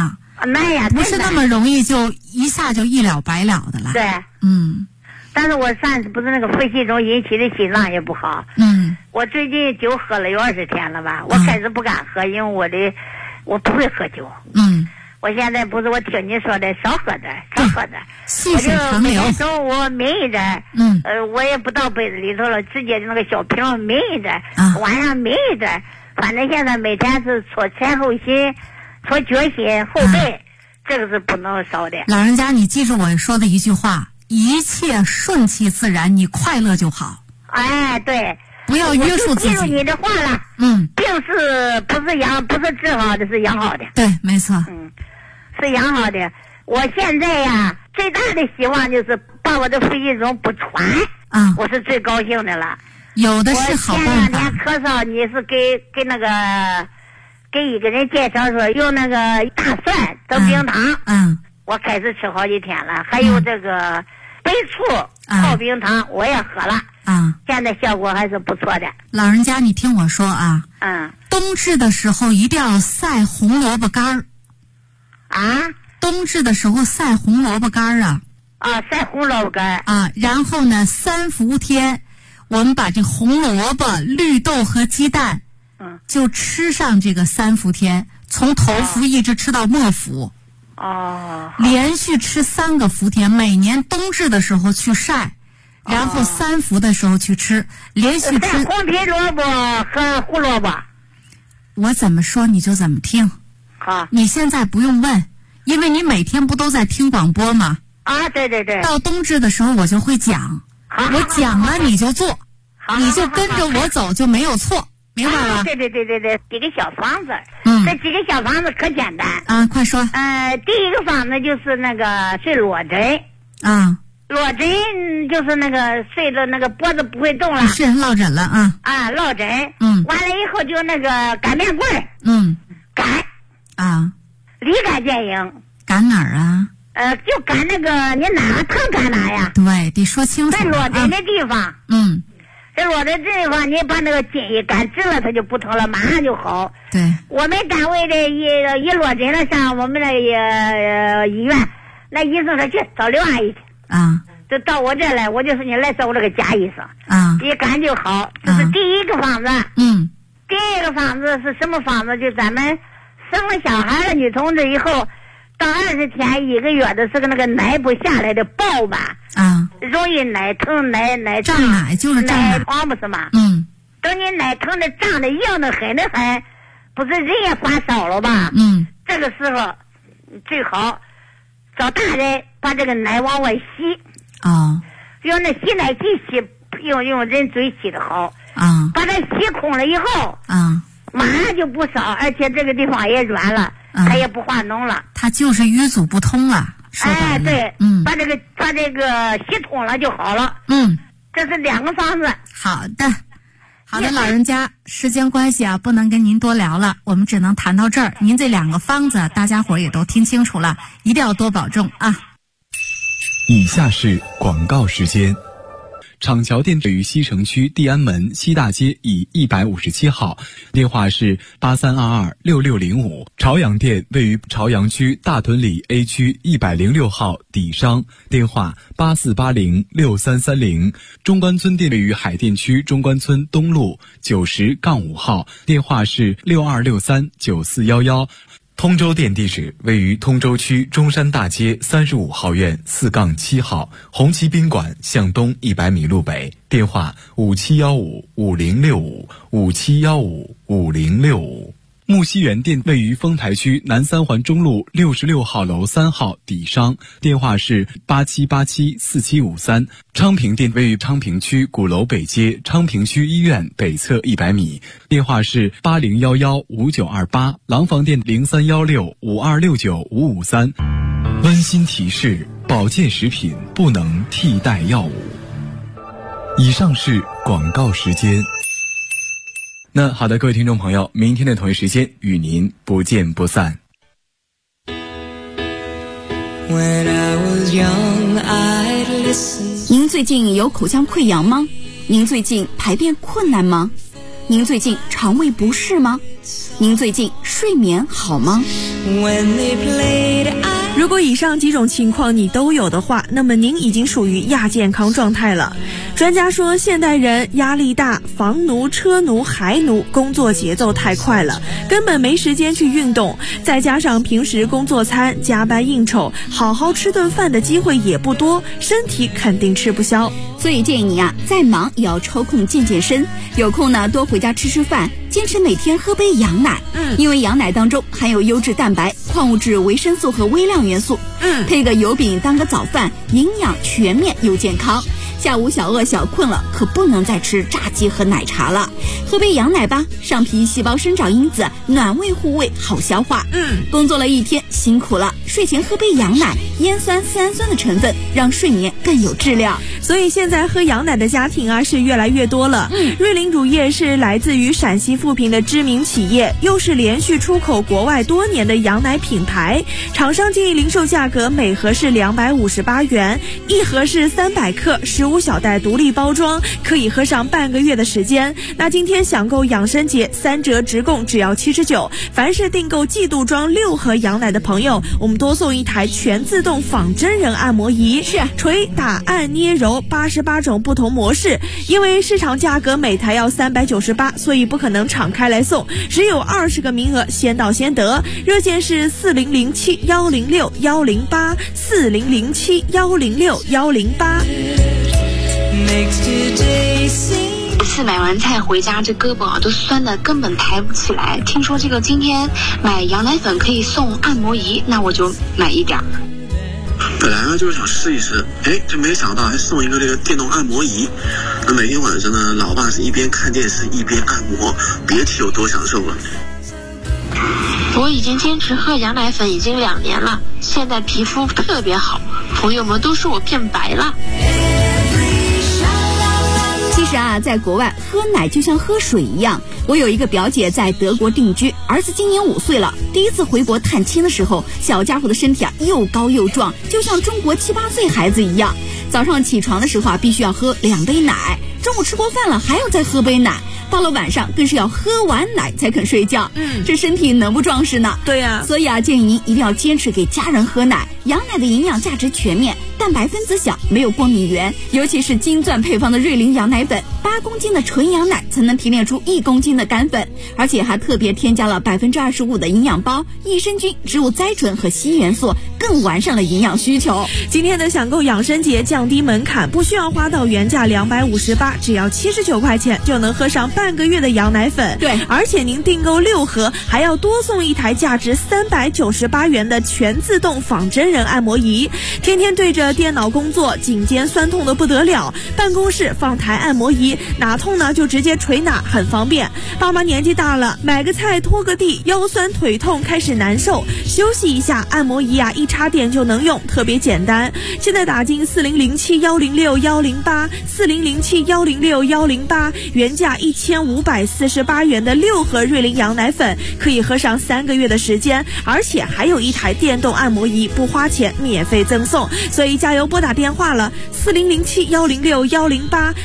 难呀， 不是那么容易就一下就一了百了的了。 对，但是我上次不是那个肺气肿引起的心脏也不好。我最近酒喝了有20天了吧，我开始不敢喝，因为我不会喝酒。我现在不是我听你说的少喝点，少喝点， 细水长流。 我就每天中午抿一点，我也不倒杯子里头了，直接那个小瓶抿一点，晚上抿一点，反正现在每天是搓前后心，搓脚心、后背，这个是不能少的。 老人家，你记住我说的一句话：一切顺其自然，你快乐就好。 哎，对。 不要约束自己。 记住你的话了。病是不是治好的，是养好的。 对，没错。 是养好的。我现在呀，最大的希望就是把我的肺气肿不传。我是最高兴的了。 有的是好办法。 我前2天咳嗽，你是给一个人介绍说用那个大蒜等冰糖。我开始吃好几天了。还有这个白醋泡冰糖，我也喝了。现在效果还是不错的。 老人家，你听我说啊。冬至的时候一定要晒红萝卜干儿。冬至的时候晒红萝卜干儿晒红萝卜干儿然后呢，3伏天，我们把这红萝卜、绿豆和鸡蛋，就吃上这个3伏天，从头伏一直吃到末伏。连续吃3个伏天，每年冬至的时候去晒。然后3伏的时候去吃，连续吃红皮萝卜和胡萝卜。 我怎么说你就怎么听。 好， 你现在不用问，因为你每天不都在听广播吗？ 对对对。 到冬至的时候我就会讲，我讲了你就做，你就跟着我走就没有错，明白吗？ 对，几个小方子。这几个小方子可简单。 快说。 第一个方子就是那个睡裸枕。落枕就是那个睡着那个脖子不会动了， 是落枕了落枕。完了以后就那个擀面棍。擀立竿见影。 擀哪儿啊？ 就擀那个你哪疼擀哪呀？ 对，得说清楚。 在落枕的地方。在落枕地方，你把那个筋一擀直了，它就不疼了，马上就好。 对。我们单位的一落枕了，上我们那医院，那医生说去找刘阿姨去。就到我这来，我就说你来找我这个贾医生。一擀就好。这是第一个方子。第二个方子是什么方子？就咱们生了小孩的女同志以后，到20天1个月的是个那个奶不下来的抱吧。容易奶疼奶胀奶就是胀奶黄不是吗？等你奶疼的胀的硬的很，不是人也发烧了吧？这个时候最好找大人把这个奶往外吸。用那吸奶器吸，用人嘴吸的好。把它吸空了以后，马上就不烧，而且这个地方也软了，它也不化脓了。 它就是淤阻不通了。 对。把这个吸通了就好了。这是2个方子。好的，老人家，时间关系不能跟您多聊了，我们只能谈到这儿。您这2个方子，大家伙也都听清楚了，一定要多保重啊。 以下是广告时间。厂桥店位于西城区地安门西大街以157号，电话是83226605。朝阳店位于朝阳区大屯里 A 区106号底商，电话84806330。中关村店位于海淀区中关村东路90-5号，电话是62639411。通州店地址位于通州区中山大街35号院4-7号，红旗宾馆向东100米路北，电话57155065，57155065。木樨园店位于丰台区南3环中路66号楼3号底商，电话是87874753。昌平店位于昌平区鼓楼北街昌平区医院北侧100米，电话是80115928。廊坊店031652695553。温馨提示：保健食品不能替代药物。以上是广告时间。那好的，各位听众朋友，明天的同一时间与您不见不散。 您最近有口腔溃疡吗？您最近排便困难吗？您最近肠胃不适吗？ 您最近睡眠好吗？ 如果以上几种情况你都有的话，那么您已经属于亚健康状态了。专家说，现代人压力大，房奴、车奴、孩奴，工作节奏太快了，根本没时间去运动，再加上平时工作餐、加班应酬，好好吃顿饭的机会也不多，身体肯定吃不消。 所以建议你啊，再忙也要抽空健健身，有空呢多回家吃吃饭，坚持每天喝杯羊奶。因为羊奶当中含有优质蛋白、矿物质、维生素和微量元素。配个油饼当个早饭，营养全面又健康。下午小饿小困了，可不能再吃炸鸡和奶茶了，喝杯羊奶吧，上皮细胞生长因子，暖胃护胃，好消化。工作了一天辛苦了，睡前喝杯羊奶，烟酸、丝氨酸的成分让睡眠更有质量。 所以现在喝羊奶的家庭啊是越来越多了。瑞麟乳业是来自于陕西富平的知名企业，又是连续出口国外多年的羊奶品牌，厂商建议零售价格每盒是258元，一盒是300克，15小袋独立包装，可以喝上半个月的时间。那今天享购养生节3折直供只要79，凡是订购季度装6盒羊奶的朋友，我们多送一台全自动仿真人按摩仪， 是捶打按捏揉88种不同模式。因为市场价格每台要398，所以不可能敞开来送，只有20个名额，先到先得。热线是4007-106-108 4007-106-108。 每次买完菜回家，这胳膊啊都酸的根本抬不起来。听说这个今天买羊奶粉可以送按摩仪，那我就买一点。 本来呢就是想试一试，就没想到还送一个这个电动按摩仪。那每天晚上呢，老爸是一边看电视一边按摩，别提有多享受了。 我已经坚持喝羊奶粉已经2年了，现在皮肤特别好，朋友们都说我变白了。 其实啊，在国外喝奶就像喝水一样。我有一个表姐在德国定居，儿子今年5岁了。第一次回国探亲的时候，小家伙的身体啊又高又壮，就像中国7、8岁孩子一样。早上起床的时候啊，必须要喝2杯奶，中午吃过饭了还要再喝杯奶，到了晚上更是要喝完奶才肯睡觉。这身体能不壮实呢？ 对呀。 所以啊，建议您一定要坚持给家人喝奶。羊奶的营养价值全面，蛋白分子小，没有过敏源，尤其是金钻配方的瑞麟羊奶粉，8公斤的纯羊奶才能提炼出1公斤的干粉，而且还特别添加了25%的营养包、益生菌、植物甾醇和硒元素，更完善了营养需求。 今天的享购养生节降低门槛，不需要花到原价258，只要79块钱就能喝上半个月的羊奶粉。 对， 而且您订购6盒，还要多送一台价值398元的全自动仿真人按摩仪。天天对着电脑工作，颈肩酸痛的不得了，办公室放台按摩仪，哪痛呢就直接捶哪，很方便。爸妈年纪大了，买个菜拖个地，腰酸腿痛开始难受，休息一下，按摩仪啊一插电就能用，特别简单。现在打进4007-106-108 4007-106-108，原价1548元的6盒瑞麟羊奶粉可以喝上3个月的时间，而且还有一台电动按摩仪，不花钱免费赠送，所以加油拨打电话了，4007-106-108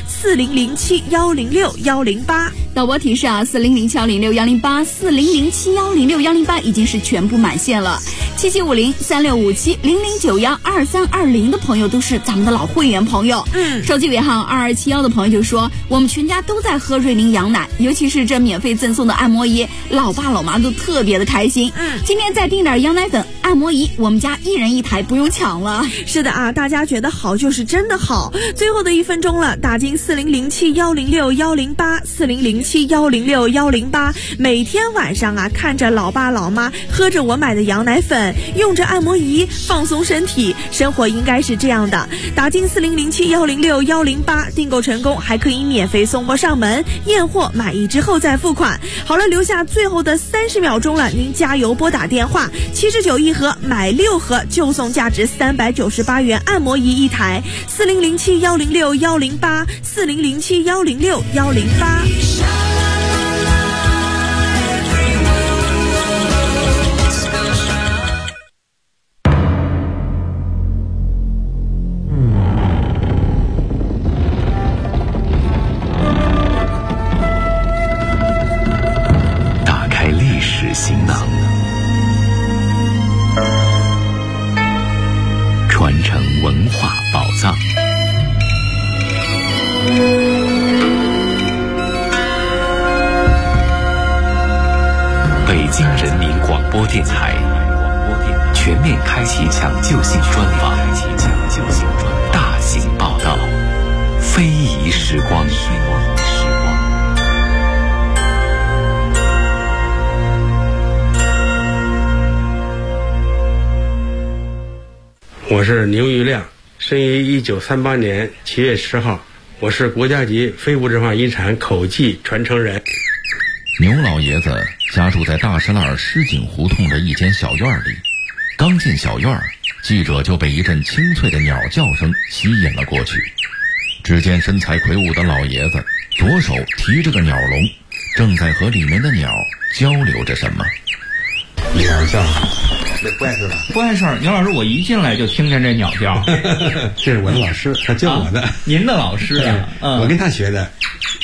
4007-106-108。 导播提示啊，4007-106-108 4007-106-108已经是全部满线了。7750-3657-0091-2320的朋友都是咱们的老会员朋友。手机尾号2271的朋友就说，我们全家都在喝瑞麟羊奶，尤其是这免费赠送的按摩仪，老爸老妈都特别的开心。今天再订点羊奶粉、按摩仪，我们家1人1台，不用抢了。 是的啊，大家觉得好就是真的好。最后的1分钟了，打进4007-106-108 4007-106-108，每天晚上啊，看着老爸老妈喝着我买的羊奶粉，用着按摩仪放松身体，生活应该是这样的。打进4007-106-108，订购成功还可以免费送货上门，验货满意之后再付款。好了，留下最后的30秒钟了，您加油拨打电话，79一盒，买6盒就送价值398元按摩仪1台。4007-106-108 4007-106-108。 打开历史， 播电台全面开启抢救性专访，大型报道，非遗时光。 我是牛玉亮，生于1938年7月10号，我是国家级非物质文化遗产口技传承人。 牛老爷子家住在大石栏狮井胡同的一间小院里，刚进小院，记者就被一阵清脆的鸟叫声吸引了过去。只见身材魁梧的老爷子左手提着个鸟笼，正在和里面的鸟交流着什么。 鸟叫那不碍事吧？ 不碍事。牛老师，我一进来就听见这鸟叫。 这是我的老师，他教我的。 您的老师啊？ 我跟他学的。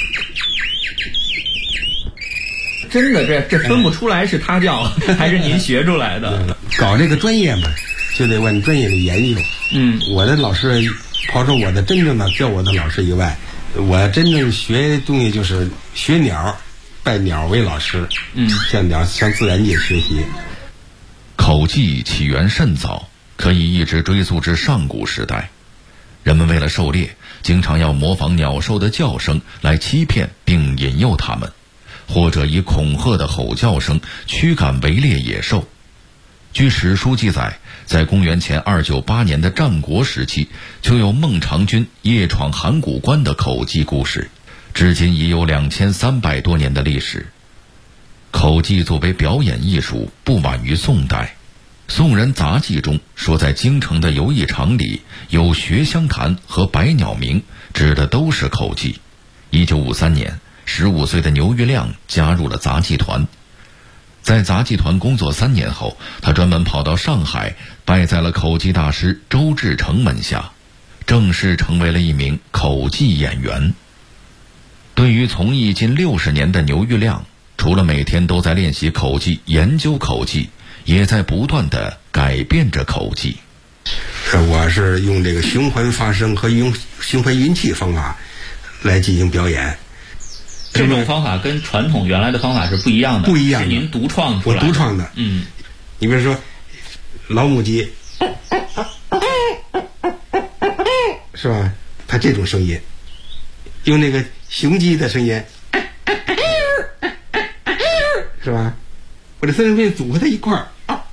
真的，这分不出来是他教还是您学出来的。 搞这个专业嘛，就得往专业里研究。我的老师刨出我的真正的教我的老师以外，我真正学东西就是学鸟，拜鸟为老师。向自然界学习。 口技起源甚早，可以一直追溯至上古时代。人们为了狩猎，经常要模仿鸟兽的叫声来欺骗并引诱它们，或者以恐吓的吼叫声驱赶围猎野兽。据史书记载，在公元前298年的战国时期，就有孟尝君夜闯函谷关的口技故事，至今已有2300多年的历史。口技作为表演艺术，不晚于宋代。宋人杂记中说，在京城的游艺场里有学香坛和百鸟鸣，指的都是口技。1953年，15岁的牛玉亮加入了杂技团。在杂技团工作3年后，他专门跑到上海，拜在了口技大师周志成门下，正式成为了一名口技演员。对于从艺近60年的牛玉亮，除了每天都在练习口技、研究口技，也在不断地改变着口技。 我是用这个循环发声和用循环音气方法来进行表演。 这种方法跟传统原来的方法是不一样的。 不一样的， 是您独创出来的。 我独创的。你比如说老母鸡，是吧？它这种声音，用那个雄鸡的声音，是吧？我这三声片组合在一块儿，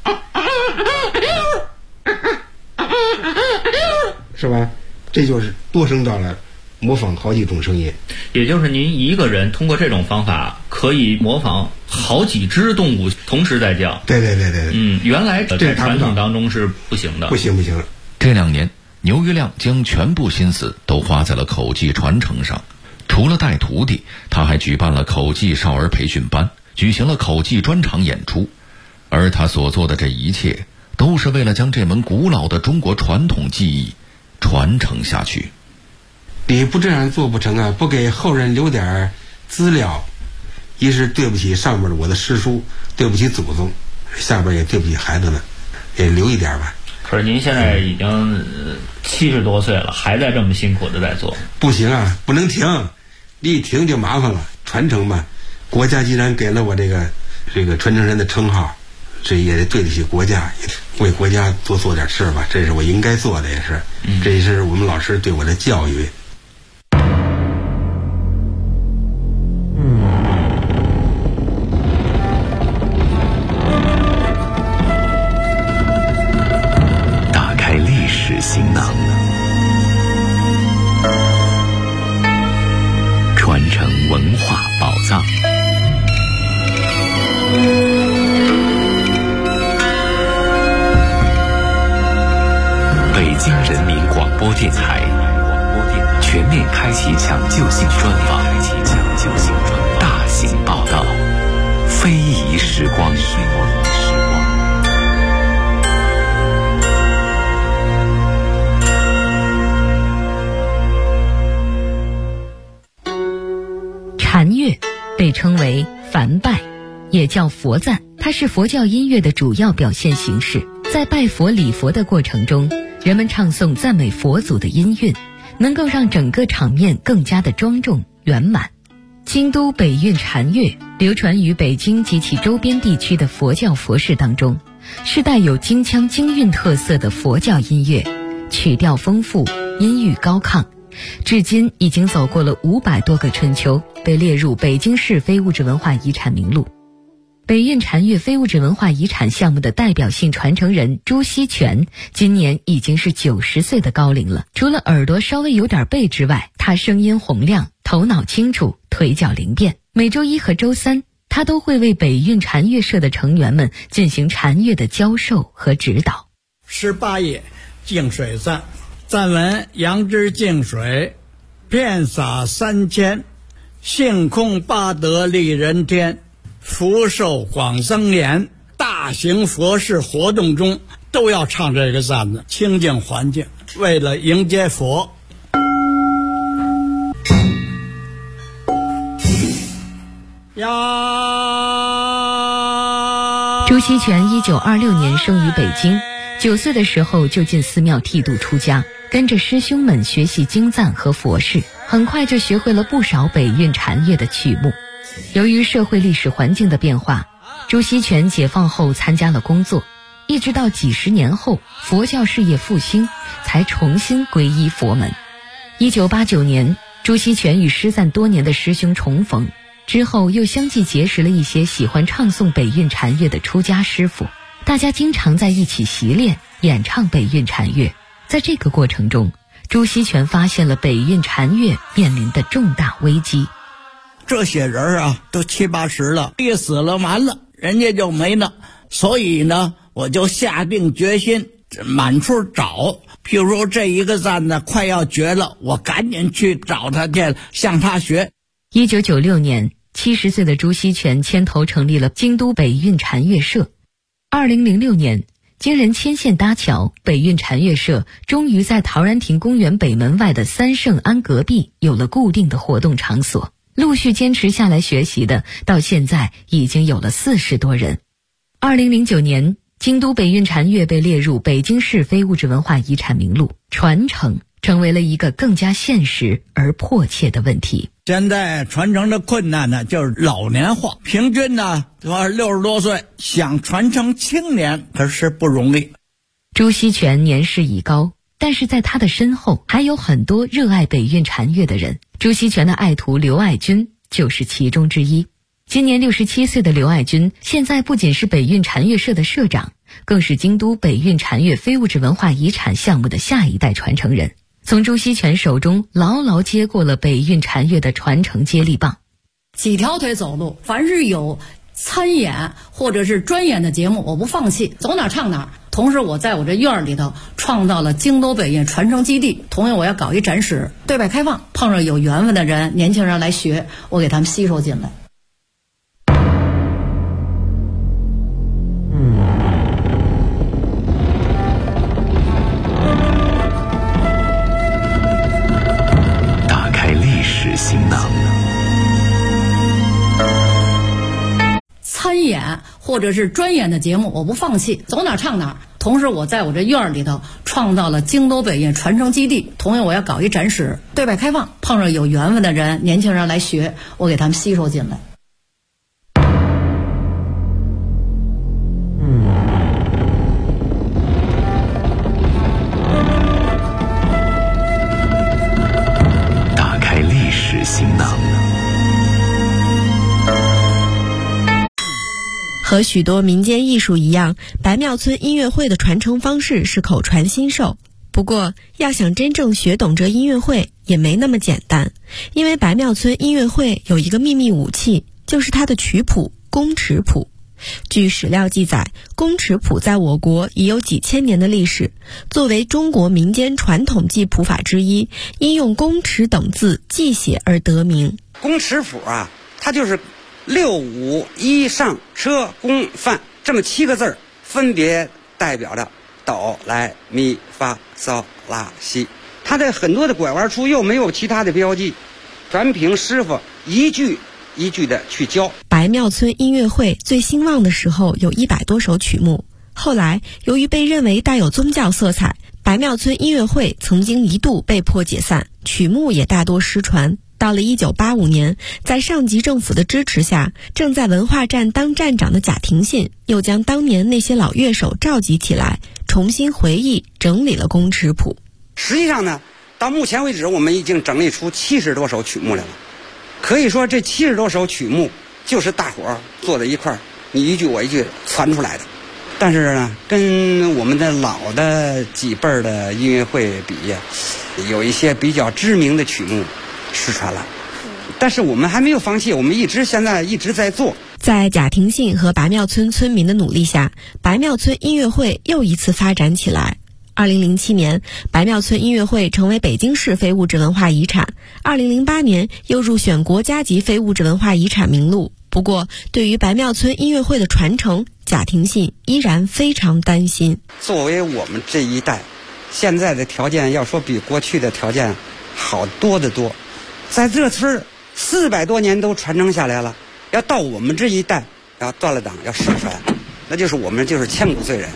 是吧？这就是多声道了，模仿好几种声音。 也就是您一个人通过这种方法可以模仿好几只动物同时在叫。 对。 原来在传统当中是不行的。 不行。 这2年，牛玉亮将全部心思都花在了口技传承上。除了带徒弟，他还举办了口技少儿培训班，举行了口技专场演出。而他所做的这一切，都是为了将这门古老的中国传统技艺传承下去。 你不这样做不成啊！不给后人留点资料，一是对不起上面的我的师叔，对不起祖宗，下边也对不起孩子们，也留一点吧。 可是您现在已经70多岁了，还在这么辛苦的在做。 不行啊，不能停，你一停就麻烦了。传承嘛，国家既然给了我这个传承人的称号，这也得对得起国家，为国家多做点事吧，这是我应该做的，也是，这也是我们老师对我的教育。 打开历史行囊，传承文化宝藏。北京人民广播电台全面开启抢救性专访，大型报道，非遗时光。 禅乐被称为梵拜，也叫佛赞，它是佛教音乐的主要表现形式。在拜佛礼佛的过程中，人们唱诵赞美佛祖的音韵，能够让整个场面更加的庄重圆满。 京都北运禅乐流传于北京及其周边地区的佛教佛事当中，是带有京腔京韵特色的佛教音乐，曲调丰富，音域高亢，至今已经走过了500多个春秋，被列入北京市非物质文化遗产名录。北运禅乐非物质文化遗产项目的代表性传承人朱锡全今年已经是90岁的高龄了。除了耳朵稍微有点背之外，他声音洪亮，头脑清楚，腿脚灵便。每周一和周三，他都会为北运禅乐社的成员们进行禅乐的教授和指导。 18页净水赞，赞文：杨之净水，遍洒3000，性空八德利人天，福寿广增延。大型佛事活动中都要唱这个赞子，清净环境，为了迎接佛。 朱锡全1926年生于北京，9岁的时候就进寺庙剃度出家，跟着师兄们学习经赞和佛事，很快就学会了不少北运禅乐的曲目。由于社会历史环境的变化，朱锡全解放后参加了工作，一直到几十年后佛教事业复兴，才重新皈依佛门。1989年，朱锡全与失散多年的师兄重逢，之后又相继结识了一些喜欢唱诵北运禅乐的出家师傅，大家经常在一起习练演唱北运禅乐。在这个过程中，朱锡全发现了北运禅乐面临的重大危机。 这些人啊，都70、80了，一死了完了，人家就没了。所以呢，我就下定决心满处找。譬如说这一个赞呢快要绝了，我赶紧去找他去，向他学。 1996年，70岁的朱锡全牵头成立了京都北运禅乐社。2006年，经人牵线搭桥，北运禅乐社终于在陶然亭公园北门外的三圣庵隔壁有了固定的活动场所。陆续坚持下来学习的，到现在已经有了40多人。2009年，京都北运禅乐被列入北京市非物质文化遗产名录，传承成为了一个更加现实而迫切的问题。 现在传承的困难呢，就是老年化，平均呢60多岁，想传承青年可是不容易。 朱锡全年事已高，但是在他的身后还有很多热爱北运禅乐的人。朱锡全的爱徒刘爱军就是其中之一。今年67岁的刘爱军，现在不仅是北运禅乐社的社长，更是京都北运禅乐非物质文化遗产项目的下一代传承人，从朱锡全手中牢牢接过了北运禅乐的传承接力棒。 几条腿走路，凡是有参演或者是专演的节目，我不放弃，走哪唱哪。同时我在我这院里头创造了京都北运传承基地，同样我要搞一展示，对外开放，碰上有缘分的人，年轻人来学，我给他们吸收进来。 打开历史行囊， 参演或者是专演的节目我不放弃，走哪唱哪。同时我在我这院里头创造了京都北运传承基地，同样我要搞一展示，对外开放，碰上有缘分的人，年轻人来学，我给他们吸收进来。 打开历史行囊。 和许多民间艺术一样，白庙村音乐会的传承方式是口传心授。不过，要想真正学懂这音乐会也没那么简单，因为白庙村音乐会有一个秘密武器，就是它的曲谱宫尺谱。据史料记载，宫尺谱在我国已有几千年的历史，作为中国民间传统记谱法之一，因用宫尺等字记写而得名。 宫尺谱啊，它就是6、5、1上车宫范这么7个字，分别代表着哆来咪发嗦拉西。它的很多的拐弯处又没有其他的标记，全凭师傅一句一句的去教。 白庙村音乐会最兴旺的时候有100多首曲目，后来由于被认为带有宗教色彩，白庙村音乐会曾经一度被迫解散，曲目也大多失传。 到了1985年，在上级政府的支持下，正在文化站当站长的贾廷信又将当年那些老乐手召集起来，重新回忆整理了工尺谱。 实际上呢，到目前为止我们已经整理出70多首曲目来了，可以说这70多首曲目就是大伙儿坐在一块儿，你一句我一句传出来的。但是呢，跟我们的老的几辈儿的音乐会比，有一些比较知名的曲目失传了。但是我们还没有放弃，我们现在一直在做。 在贾廷信和白庙村村民的努力下，白庙村音乐会又一次发展起来。2007年，白庙村音乐会成为北京市非物质文化遗产，2008年又入选国家级非物质文化遗产名录。不过，对于白庙村音乐会的传承，贾廷信依然非常担心。 作为我们这一代，现在的条件要说比过去的条件好多得多，在这村400多年都传承下来了，要到我们这一代要断了档要失传，那就是我们就是千古罪人。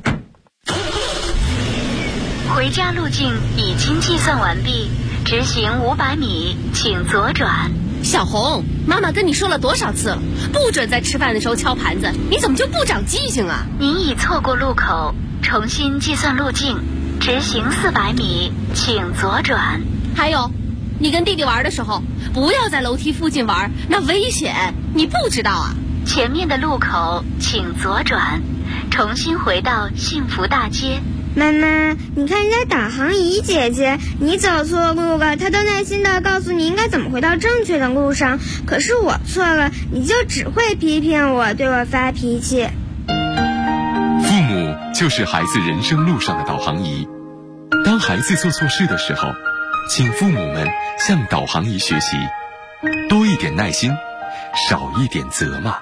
回家路径已经计算完毕，直行500米，请左转。 小红，妈妈跟你说了多少次了，不准在吃饭的时候敲盘子，你怎么就不长记性啊？ 您已错过路口，重新计算路径，直行400米，请左转。 还有，你跟弟弟玩的时候，不要在楼梯附近玩，那危险，你不知道啊？ 前面的路口请左转，重新回到幸福大街。 妈妈，你看人家导航仪姐姐，你走错路了，她都耐心地告诉你应该怎么回到正确的路上。可是我错了，你就只会批评我，对我发脾气。 父母就是孩子人生路上的导航仪。当孩子做错事的时候，请父母们向导航仪学习，多一点耐心，少一点责骂。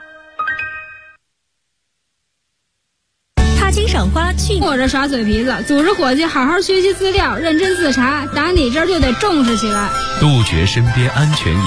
金赏花去或者耍嘴皮子，组织伙计好好学习资料，认真自查，打你这儿就得重视起来， 杜绝身边安全